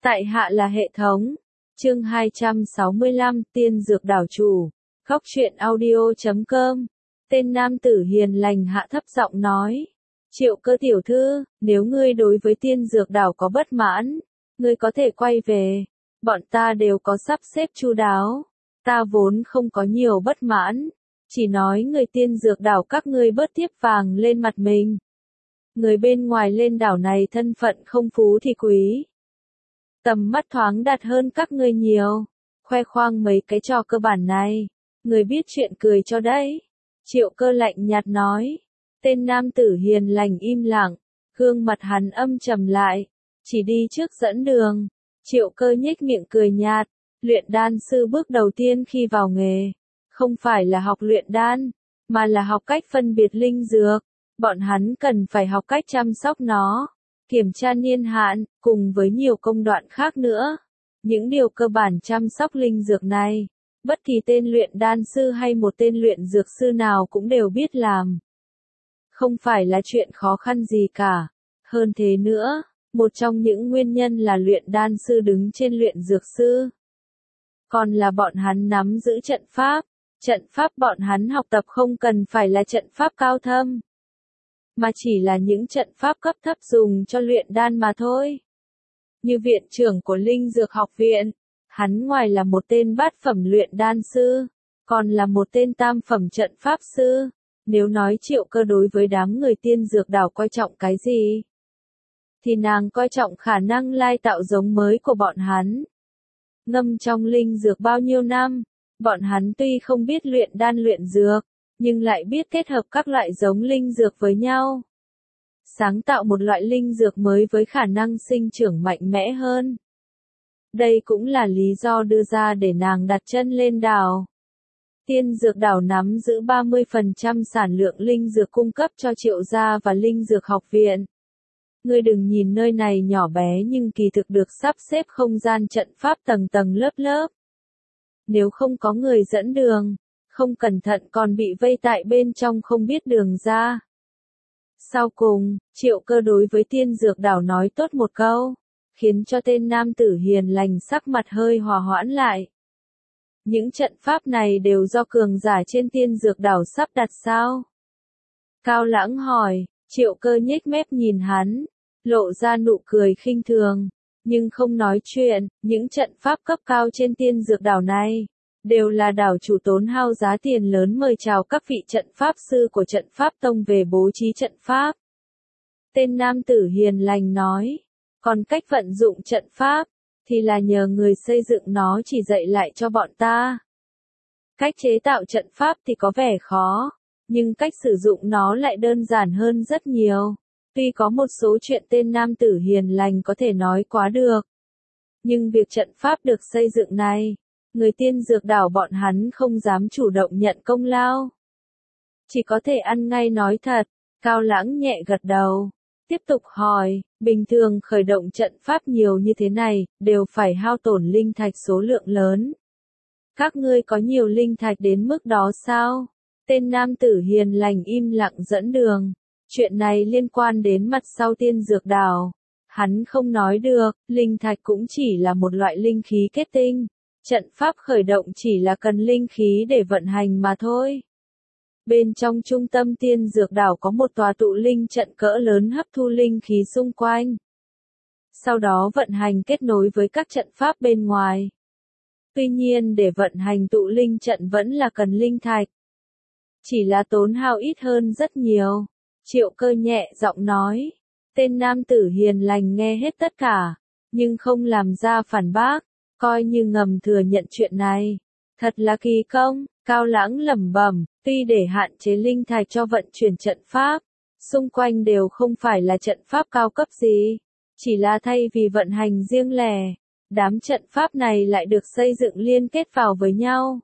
Tại hạ là hệ thống. Chương 265 Tiên Dược Đảo Chủ. Góc truyện audio.com. Tên nam tử hiền lành hạ thấp giọng nói. Triệu Cơ tiểu thư, nếu ngươi đối với tiên dược đảo có bất mãn, ngươi có thể quay về. Bọn ta đều có sắp xếp chu đáo. Ta vốn không có nhiều bất mãn. Chỉ nói người tiên dược đảo các ngươi bớt tiếp vàng lên mặt mình. Người bên ngoài lên đảo này thân phận không phú thì quý. Tầm mắt thoáng đạt hơn các ngươi nhiều. Khoe khoang mấy cái trò cơ bản này. Người biết chuyện cười cho đấy. Triệu Cơ lạnh nhạt nói. Tên nam tử hiền lành im lặng. Gương mặt hắn âm trầm lại. Chỉ đi trước dẫn đường. Triệu Cơ nhếch miệng cười nhạt. Luyện đan sư bước đầu tiên khi vào nghề. Không phải là học luyện đan. Mà là học cách phân biệt linh dược. Bọn hắn cần phải học cách chăm sóc nó. Kiểm tra niên hạn, cùng với nhiều công đoạn khác nữa. Những điều cơ bản chăm sóc linh dược này, bất kỳ tên luyện đan sư hay một tên luyện dược sư nào cũng đều biết làm. Không phải là chuyện khó khăn gì cả. Hơn thế nữa, một trong những nguyên nhân là luyện đan sư đứng trên luyện dược sư. Còn là bọn hắn nắm giữ trận pháp. Trận pháp bọn hắn học tập không cần phải là trận pháp cao thâm, mà chỉ là những trận pháp cấp thấp dùng cho luyện đan mà thôi. Như viện trưởng của Linh Dược Học Viện, hắn ngoài là một tên bát phẩm luyện đan sư, còn là một tên tam phẩm trận pháp sư. Nếu nói Triệu Cơ đối với đám người tiên dược đảo coi trọng cái gì, thì nàng coi trọng khả năng lai tạo giống mới của bọn hắn. Ngâm trong linh dược bao nhiêu năm, bọn hắn tuy không biết luyện đan luyện dược, nhưng lại biết kết hợp các loại giống linh dược với nhau. Sáng tạo một loại linh dược mới với khả năng sinh trưởng mạnh mẽ hơn. Đây cũng là lý do đưa ra để nàng đặt chân lên đảo. Tiên dược đảo nắm giữ 30% sản lượng linh dược cung cấp cho Triệu gia và Linh Dược Học Viện. Ngươi đừng nhìn nơi này nhỏ bé nhưng kỳ thực được sắp xếp không gian trận pháp tầng tầng lớp lớp. Nếu không có người dẫn đường, không cẩn thận còn bị vây tại bên trong không biết đường ra. Sau cùng, Triệu Cơ đối với tiên dược đảo nói tốt một câu, khiến cho tên nam tử hiền lành sắc mặt hơi hòa hoãn lại. Những trận pháp này đều do cường giả trên tiên dược đảo sắp đặt sao? Cao Lãng hỏi. Triệu Cơ nhếch mép nhìn hắn, lộ ra nụ cười khinh thường, nhưng không nói chuyện. Những trận pháp cấp cao trên tiên dược đảo này đều là đảo chủ tốn hao giá tiền lớn mời chào các vị trận pháp sư của trận pháp tông về bố trí trận pháp. Tên nam tử hiền lành nói, còn cách vận dụng trận pháp, thì là nhờ người xây dựng nó chỉ dạy lại cho bọn ta. Cách chế tạo trận pháp thì có vẻ khó, nhưng cách sử dụng nó lại đơn giản hơn rất nhiều. Tuy có một số chuyện tên nam tử hiền lành có thể nói quá được, nhưng việc trận pháp được xây dựng này, người tiên dược đảo bọn hắn không dám chủ động nhận công lao. Chỉ có thể ăn ngay nói thật. Cao Lãng nhẹ gật đầu. Tiếp tục hỏi, bình thường khởi động trận pháp nhiều như thế này, đều phải hao tổn linh thạch số lượng lớn. Các ngươi có nhiều linh thạch đến mức đó sao? Tên nam tử hiền lành im lặng dẫn đường. Chuyện này liên quan đến mặt sau tiên dược đảo. Hắn không nói được, linh thạch cũng chỉ là một loại linh khí kết tinh. Trận pháp khởi động chỉ là cần linh khí để vận hành mà thôi. Bên trong trung tâm tiên dược đảo có một tòa tụ linh trận cỡ lớn hấp thu linh khí xung quanh. Sau đó vận hành kết nối với các trận pháp bên ngoài. Tuy nhiên để vận hành tụ linh trận vẫn là cần linh thạch. Chỉ là tốn hao ít hơn rất nhiều. Triệu Cơ nhẹ giọng nói. Tên nam tử hiền lành nghe hết tất cả, nhưng không làm ra phản bác. Coi như ngầm thừa nhận chuyện này. Thật là kỳ công. Cao Lãng lẩm bẩm, tuy để hạn chế linh thạch cho vận chuyển trận pháp, xung quanh đều không phải là trận pháp cao cấp gì, chỉ là thay vì vận hành riêng lẻ, đám trận pháp này lại được xây dựng liên kết vào với nhau.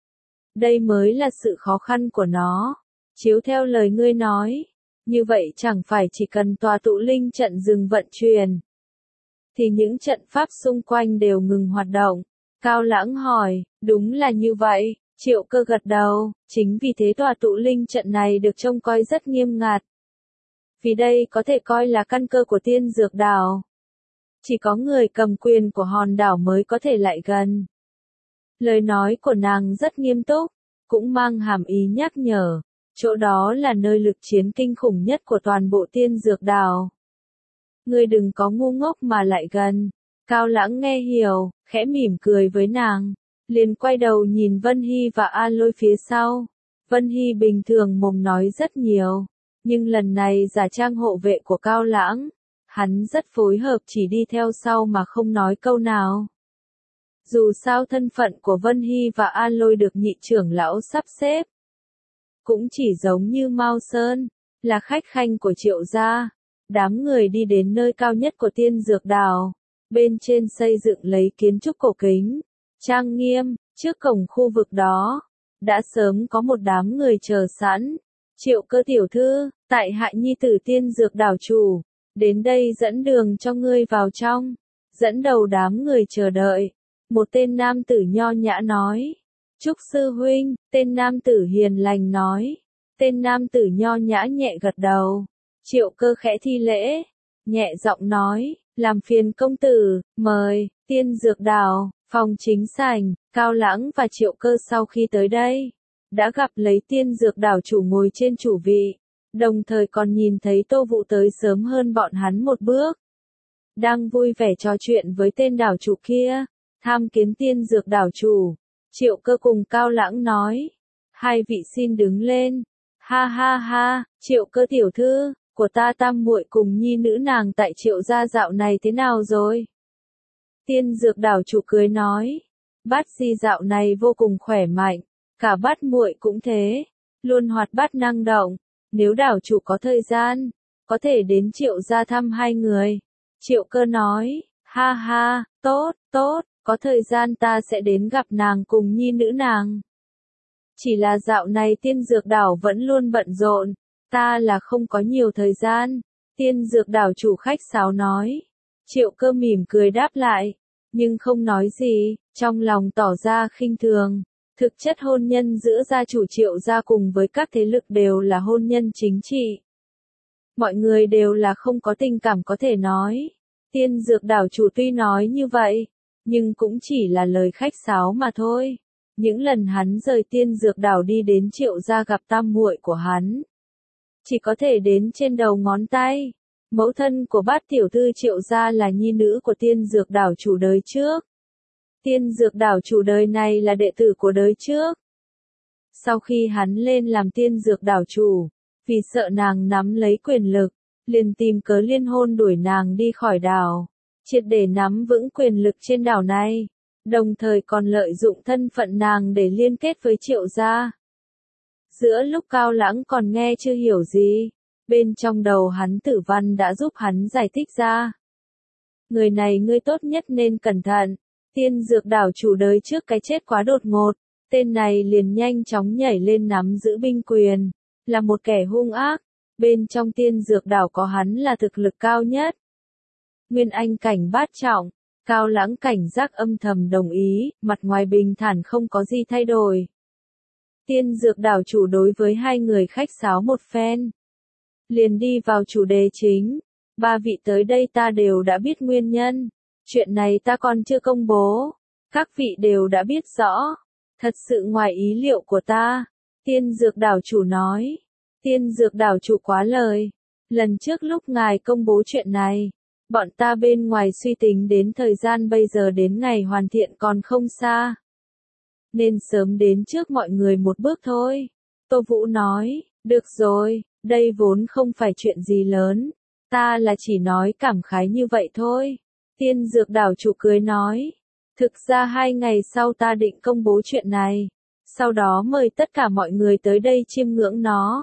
Đây mới là sự khó khăn của nó. Chiếu theo lời ngươi nói, như vậy chẳng phải chỉ cần tòa tụ linh trận dừng vận chuyển, thì những trận pháp xung quanh đều ngừng hoạt động. Cao Lãng hỏi, đúng là như vậy. Triệu Cơ gật đầu, chính vì thế tòa tụ linh trận này được trông coi rất nghiêm ngặt. Vì đây có thể coi là căn cơ của tiên dược đảo. chỉ có người cầm quyền của hòn đảo mới có thể lại gần. Lời nói của nàng rất nghiêm túc, cũng mang hàm ý nhắc nhở, chỗ đó là nơi lực chiến kinh khủng nhất của toàn bộ tiên dược đảo. Ngươi đừng có ngu ngốc mà lại gần. Cao Lãng nghe hiểu, khẽ mỉm cười với nàng, liền quay đầu nhìn Vân Hy và A Lôi phía sau. Vân Hy bình thường mồm nói rất nhiều, nhưng lần này giả trang hộ vệ của Cao Lãng, hắn rất phối hợp chỉ đi theo sau mà không nói câu nào. Dù sao thân phận của Vân Hy và A Lôi được nhị trưởng lão sắp xếp, cũng chỉ giống như Mao Sơn, là khách khanh của Triệu gia. Đám người đi đến nơi cao nhất của tiên dược đảo, bên trên xây dựng lấy kiến trúc cổ kính, trang nghiêm, trước cổng khu vực đó, đã sớm có một đám người chờ sẵn. Triệu Cơ tiểu thư, tại hạ nhi tử tiên dược đảo chủ, đến đây dẫn đường cho ngươi vào trong. Dẫn đầu đám người chờ đợi, một tên nam tử nho nhã nói. Trúc sư huynh, tên nam tử hiền lành nói. Tên nam tử nho nhã nhẹ gật đầu. Triệu Cơ khẽ thi lễ, nhẹ giọng nói, làm phiền công tử, mời, tiên dược đảo, phòng chính sảnh. Cao Lãng và Triệu Cơ sau khi tới đây, đã gặp lấy tiên dược đảo chủ ngồi trên chủ vị, đồng thời còn nhìn thấy Tô Vũ tới sớm hơn bọn hắn một bước. Đang vui vẻ trò chuyện với tên đảo chủ kia, tham kiến tiên dược đảo chủ. Triệu Cơ cùng Cao Lãng nói, hai vị xin đứng lên. Ha ha ha, Triệu Cơ tiểu thư, của ta tam muội cùng nhi nữ nàng tại Triệu gia dạo này thế nào rồi? Tiên dược đảo chủ cười nói, Bát Di dạo này vô cùng khỏe mạnh, cả Bát muội cũng thế, luôn hoạt bát năng động, nếu đảo chủ có thời gian, có thể đến Triệu gia thăm hai người. Triệu Cơ nói, ha ha, tốt, tốt, có thời gian ta sẽ đến gặp nàng cùng nhi nữ nàng. Chỉ là dạo này tiên dược đảo vẫn luôn bận rộn, ta là không có nhiều thời gian. Tiên dược đảo chủ khách sáo nói. Triệu Cơ mỉm cười đáp lại, nhưng không nói gì, trong lòng tỏ ra khinh thường. Thực chất hôn nhân giữa gia chủ Triệu gia cùng với các thế lực đều là hôn nhân chính trị. Mọi người đều là không có tình cảm có thể nói. Tiên dược đảo chủ tuy nói như vậy, nhưng cũng chỉ là lời khách sáo mà thôi. Những lần hắn rời tiên dược đảo đi đến Triệu gia gặp tam muội của hắn, chỉ có thể đến trên đầu ngón tay. Mẫu thân của Bát tiểu thư Triệu gia là nhi nữ của tiên dược đảo chủ đời trước. Tiên dược đảo chủ đời này là đệ tử của đời trước. Sau khi hắn lên làm tiên dược đảo chủ, vì sợ nàng nắm lấy quyền lực, liền tìm cớ liên hôn đuổi nàng đi khỏi đảo, triệt để nắm vững quyền lực trên đảo này, đồng thời còn lợi dụng thân phận nàng để liên kết với Triệu gia. Giữa lúc Cao Lãng còn nghe chưa hiểu gì, bên trong đầu hắn Tử Văn đã giúp hắn giải thích ra. Người này ngươi tốt nhất nên cẩn thận, tiên dược đảo chủ đời trước cái chết quá đột ngột, tên này liền nhanh chóng nhảy lên nắm giữ binh quyền, là một kẻ hung ác, bên trong tiên dược đảo có hắn là thực lực cao nhất. Nguyên Anh cảnh bát trọng, Cao Lãng cảnh giác âm thầm đồng ý, mặt ngoài bình thản không có gì thay đổi. Tiên dược đảo chủ đối với hai người khách sáo một phen, liền đi vào chủ đề chính. Ba vị tới đây ta đều đã biết nguyên nhân, chuyện này ta còn chưa công bố, các vị đều đã biết rõ, thật sự ngoài ý liệu của ta. Tiên dược đảo chủ nói. Tiên dược đảo chủ quá lời, lần trước lúc ngài công bố chuyện này, bọn ta bên ngoài suy tính đến thời gian bây giờ đến ngày hoàn thiện còn không xa, nên sớm đến trước mọi người một bước thôi. Tô Vũ nói, được rồi, đây vốn không phải chuyện gì lớn, ta là chỉ nói cảm khái như vậy thôi. Tiên dược đảo chủ cười nói, thực ra 2 ngày sau ta định công bố chuyện này, sau đó mời tất cả mọi người tới đây chiêm ngưỡng nó.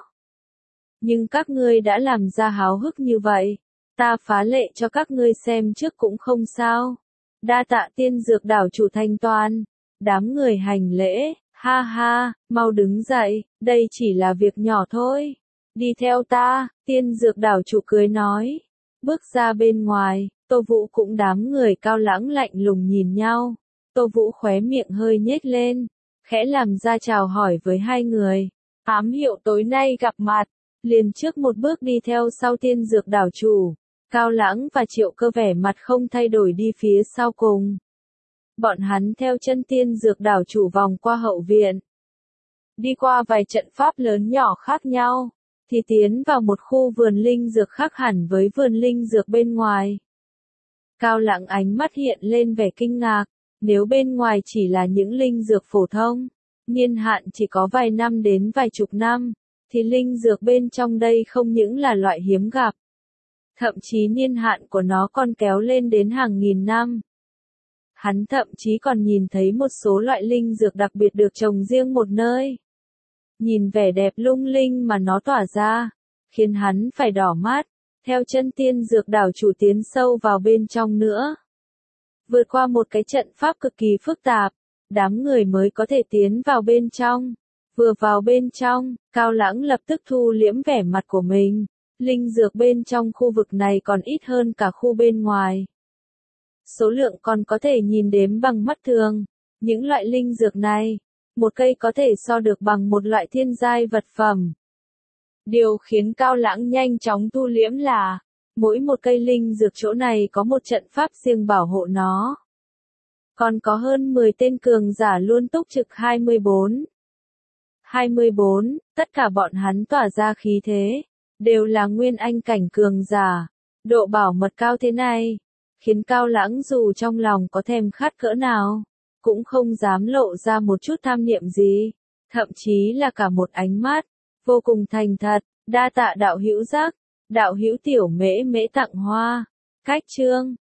Nhưng các ngươi đã làm ra háo hức như vậy, ta phá lệ cho các ngươi xem trước cũng không sao. Đa tạ tiên dược đảo chủ thanh toàn. Đám người hành lễ, ha ha, mau đứng dậy, đây chỉ là việc nhỏ thôi. Đi theo ta, tiên dược đảo chủ cười nói. Bước ra bên ngoài, Tô Vũ cũng đám người Cao Lãng lạnh lùng nhìn nhau. Tô Vũ khóe miệng hơi nhếch lên, khẽ làm ra chào hỏi với hai người. Ám hiệu tối nay gặp mặt, liền trước một bước đi theo sau tiên dược đảo chủ. Cao Lãng và Triệu Cơ vẻ mặt không thay đổi đi phía sau cùng. Bọn hắn theo chân tiên dược đảo chủ vòng qua hậu viện. Đi qua vài trận pháp lớn nhỏ khác nhau, thì tiến vào một khu vườn linh dược khác hẳn với vườn linh dược bên ngoài. Cao Lãng ánh mắt hiện lên vẻ kinh ngạc, nếu bên ngoài chỉ là những linh dược phổ thông, niên hạn chỉ có vài năm đến vài chục năm, thì linh dược bên trong đây không những là loại hiếm gặp. Thậm chí niên hạn của nó còn kéo lên đến hàng nghìn năm. Hắn thậm chí còn nhìn thấy một số loại linh dược đặc biệt được trồng riêng một nơi. Nhìn vẻ đẹp lung linh mà nó tỏa ra, khiến hắn phải đỏ mắt, theo chân tiên dược đảo chủ tiến sâu vào bên trong nữa. Vượt qua một cái trận pháp cực kỳ phức tạp, đám người mới có thể tiến vào bên trong. Vừa vào bên trong, Cao Lãng lập tức thu liễm vẻ mặt của mình. Linh dược bên trong khu vực này còn ít hơn cả khu bên ngoài. Số lượng còn có thể nhìn đếm bằng mắt thường. Những loại linh dược này, một cây có thể so được bằng một loại thiên giai vật phẩm. Điều khiến Cao Lãng nhanh chóng thu liễm là, mỗi một cây linh dược chỗ này có một trận pháp riêng bảo hộ nó. Còn có hơn 10 tên cường giả luôn túc trực 24. Tất cả bọn hắn tỏa ra khí thế, đều là nguyên anh cảnh cường giả. Độ bảo mật cao thế này, khiến Cao Lãng dù trong lòng có thèm khát cỡ nào, cũng không dám lộ ra một chút tham niệm gì, thậm chí là cả một ánh mắt, vô cùng thành thật, đa tạ đạo hữu giác, đạo hữu tiểu mễ mễ tặng hoa, cách chương.